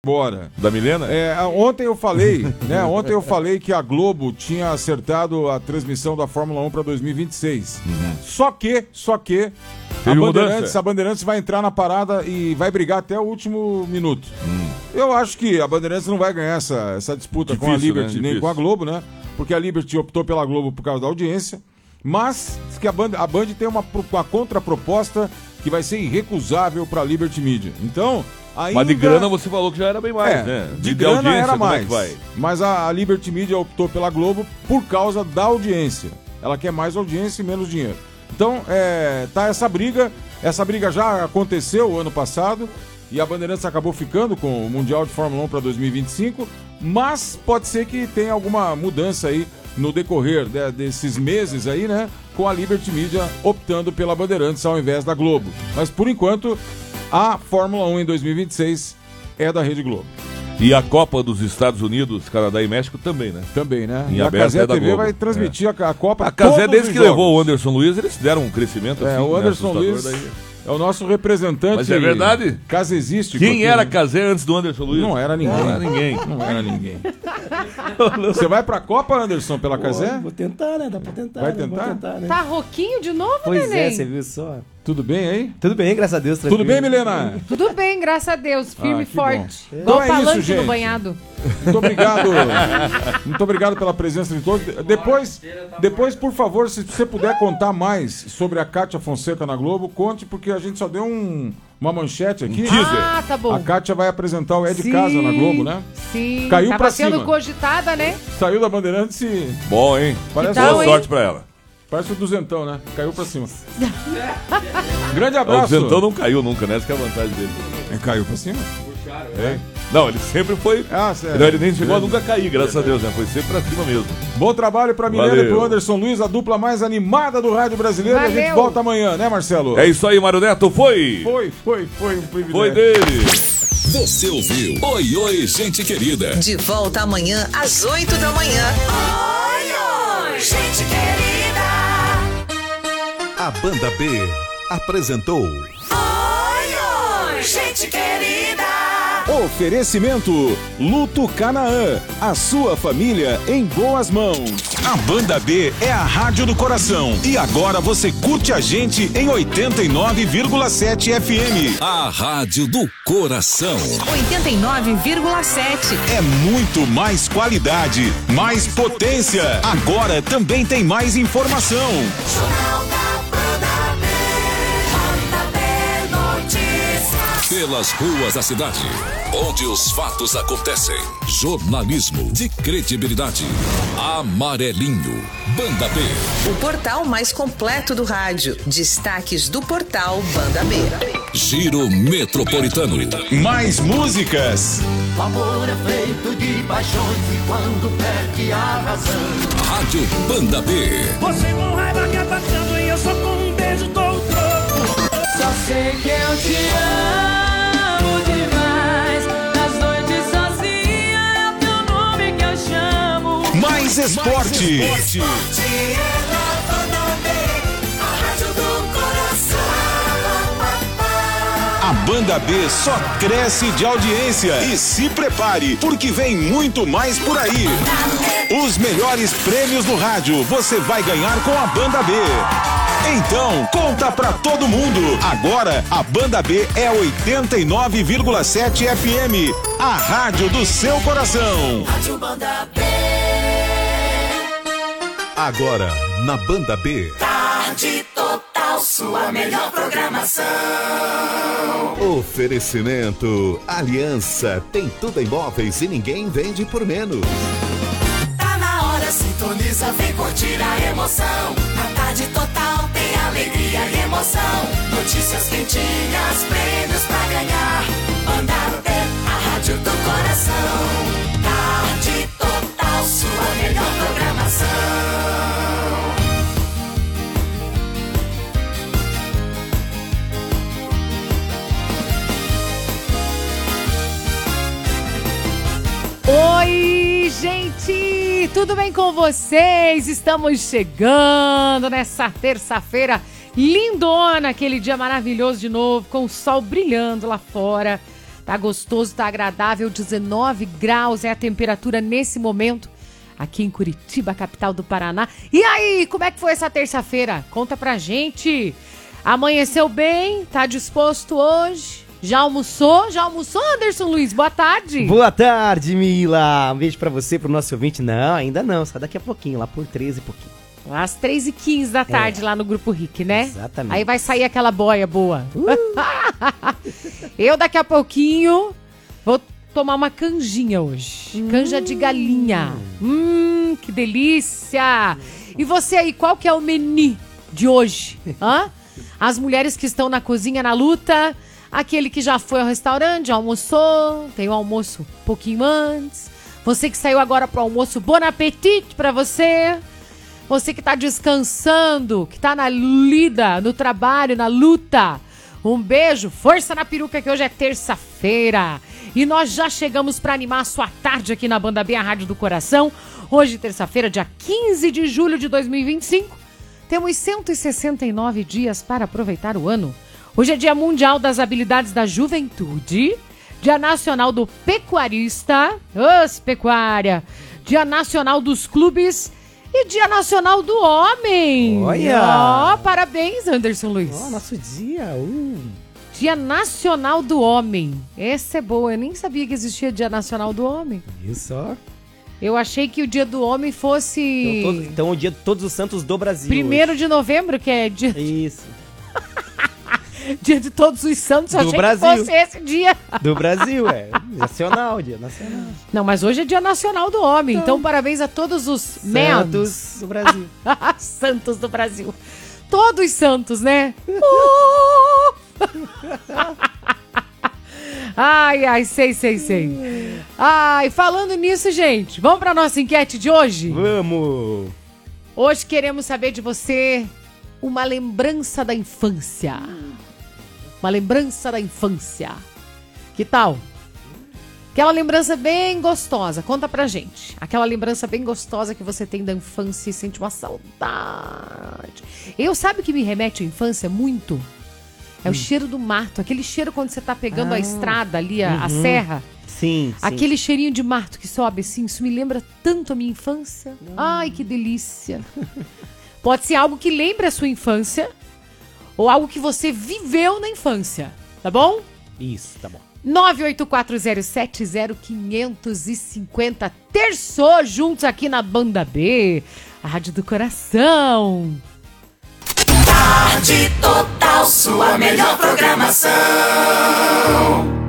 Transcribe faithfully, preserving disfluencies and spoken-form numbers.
Bora. Da Milena? É, ontem eu falei, né? Ontem eu falei que a Globo tinha acertado a transmissão da Fórmula um para dois mil e vinte e seis. Uhum. Só que, só que a Bandeirantes, a Bandeirantes vai entrar na parada e vai brigar até o último minuto. Hum. Eu acho que a Bandeirantes não vai ganhar essa, essa disputa difícil, com a Liberty, né? nem com a Globo, né? Porque a Liberty optou pela Globo por causa da audiência. Mas que a Band, a Band tem uma, uma contraproposta que vai ser irrecusável para a Liberty Media. Então, ainda... Mas de grana você falou que já era bem mais, é, né? De, de grana audiência, era mais. É vai? Mas a, a Liberty Media optou pela Globo por causa da audiência. Ela quer mais audiência e menos dinheiro. Então, é, tá essa briga. Essa briga já aconteceu ano passado e a Bandeirantes acabou ficando com o Mundial de Fórmula um para dois mil e vinte e cinco. Mas pode ser que tenha alguma mudança aí no decorrer de, desses meses aí, né? Com a Liberty Media optando pela Bandeirantes ao invés da Globo. Mas por enquanto, a Fórmula um em dois mil e vinte e seis é da Rede Globo. E a Copa dos Estados Unidos, Canadá e México também, né? Também, né? Em e a Cazé T V Globo. vai transmitir é. a, a Copa. A Cazé, desde que jogos. levou o Anderson Luiz, eles deram um crescimento assim. É, o Anderson né, Luiz daí. é o nosso representante. Mas é verdade? Casesístico. Quem era Cazé antes do Anderson Luiz? Não era ninguém. Não era ninguém. Não era ninguém. Você vai pra Copa, Anderson, pela Cazé? Vou tentar, né? Dá pra tentar. Vai né? tentar? tentar né? Tá roquinho de novo, pois neném? É, você viu só. Tudo bem aí? Tudo bem, graças a Deus. Tranquilo. Tudo bem, Milena? Tudo bem, graças a Deus. Firme e ah, forte. É. Igual Então é palanque isso, gente. no banhado. Muito obrigado. Muito obrigado pela presença de todos. Depois, depois, por favor, se você puder contar mais sobre a Kátia Fonseca na Globo, conte, porque a gente só deu um, uma manchete aqui. Ah, tá bom. A Kátia vai apresentar o É de Sim, Casa na Globo, né? Sim. Caiu Tava pra sendo cima. cogitada, né? Saiu da Bandeirantes e... Bom, hein? Parece tal, boa hein? sorte pra ela. Parece o duzentão, né? Caiu pra cima. Grande abraço. O duzentão não caiu nunca, né? Essa que é a vantagem dele. É, caiu pra cima? É. Não, ele sempre foi... Ah, sério. Não, ele nem chegou a nunca cair, graças a Deus, né? Foi sempre pra cima mesmo. Bom trabalho pra Milena Valeu. e pro Anderson Luiz, a dupla mais animada do rádio brasileiro. Valeu. E a gente volta amanhã, né, Marcelo? É isso aí, Mário Neto. Foi! Foi, foi, foi um privilégio. Foi dele. Você ouviu? Oi, oi, gente querida. De volta amanhã às oito da manhã. Oi, oi, gente querida. A Banda B apresentou Oi, oi, gente querida. Oferecimento Luto Canaã, a sua família em boas mãos. A Banda B é a rádio do coração e agora você curte a gente em oitenta e nove vírgula sete F M. a rádio do coração. oitenta e nove vírgula sete. É muito mais qualidade, mais potência. Agora também tem mais informação. Jornal da Banda B, Banda B Notícias. Pelas ruas da cidade, onde os fatos acontecem. Jornalismo de credibilidade. Amarelinho. Banda B. O portal mais completo do rádio. Destaques do portal Banda B. Giro Metropolitano. Mais músicas. O amor é feito de paixões e quando perde a razão. Rádio Banda B. Você com raiva quer passando e eu só com um beijo dou o troco. Só sei que eu te amo demais. Nas noites sozinha é o teu nome que eu chamo. Mais esporte. Esporte é na Banda B, a rádio do coração. A Banda B só cresce de audiência. E se prepare, porque vem muito mais por aí. Os melhores prêmios do rádio você vai ganhar com a Banda B. Então, conta pra todo mundo. Agora, a Banda B é oitenta e nove vírgula sete F M. A rádio do seu coração. Rádio Banda B. Agora, na Banda B. Tarde total, sua melhor programação. Oferecimento Aliança. Tem tudo em móveis e ninguém vende por menos. Tá na hora, sintoniza, vem curtir a emoção. Na tarde total tem alegria e emoção. Notícias quentinhas, prêmios pra ganhar. Banda B, a rádio do coração. Tarde total, sua melhor programação. Oi, gente! Tudo bem com vocês? Estamos chegando nessa terça-feira lindona, aquele dia maravilhoso de novo, com o sol brilhando lá fora. Tá gostoso, tá agradável, dezenove graus é a temperatura nesse momento aqui em Curitiba, capital do Paraná. E aí, como é que foi essa terça-feira? Conta pra gente. Amanheceu bem? Tá disposto hoje? Já almoçou? Já almoçou, Anderson Luiz? Boa tarde. Boa tarde, Mila. Um beijo pra você, pro nosso ouvinte. Não, ainda não, só daqui a pouquinho, lá por treze e pouquinho. Às três e quinze da tarde, é. Lá no Grupo Rick, né? Exatamente. Aí vai sair aquela boia boa. Uh. Eu daqui a pouquinho vou tomar uma canjinha hoje. Hum. Canja de galinha. Hum, que delícia. E você aí, qual que é o menu de hoje? Hã? As mulheres que estão na cozinha, na luta. Aquele que já foi ao restaurante, já almoçou. Tem o almoço um pouquinho antes. Você que saiu agora pro almoço, bon apetite pra você. Você que tá descansando, que tá na lida, no trabalho, na luta. Um beijo, força na peruca que hoje é terça-feira. E nós já chegamos para animar a sua tarde aqui na Banda B, a Rádio do Coração. Hoje, terça-feira, dia quinze de julho de dois mil e vinte e cinco. Temos cento e sessenta e nove dias para aproveitar o ano. Hoje é Dia Mundial das Habilidades da Juventude. Dia Nacional do Pecuarista. Os pecuária. Dia Nacional dos Clubes. E Dia Nacional do Homem. Olha! Ó, oh, parabéns, Anderson Luiz. Ó, oh, nosso dia. Uh. Dia Nacional do Homem. Essa é boa. Eu nem sabia que existia Dia Nacional do Homem. Isso, ó. Eu achei que o Dia do Homem fosse... Então, todo, então o Dia de Todos os Santos do Brasil. Primeiro de novembro, que é dia... Isso. Dia de Todos os Santos, eu do achei Brasil. que fosse esse dia. Do Brasil, é. Nacional, Dia Nacional. Não, mas hoje é Dia Nacional do Homem. Então, então parabéns a todos os Santos do Brasil. Santos do Brasil. Todos santos, né? Oh! Ai, ai, sei, sei, sei. Ai, falando nisso, gente, vamos para nossa enquete de hoje? Vamos! Hoje queremos saber de você uma lembrança da infância. Uma lembrança da infância. Que tal? Aquela lembrança bem gostosa. Conta pra gente. Aquela lembrança bem gostosa que você tem da infância e sente uma saudade. Eu, sabe o que me remete à infância muito? É hum. o cheiro do mato. Aquele cheiro quando você tá pegando ah, a estrada ali, a, uhum. a serra. Sim, sim. Aquele cheirinho de mato que sobe assim. Isso me lembra tanto a minha infância. Hum. Ai, que delícia. Pode ser algo que lembre a sua infância ou algo que você viveu na infância, tá bom? Isso, tá bom. nove oito quatro zero sete zero cinco cinco zero. Terçou juntos aqui na Banda B, a Rádio do Coração. Tarde Total, sua melhor programação.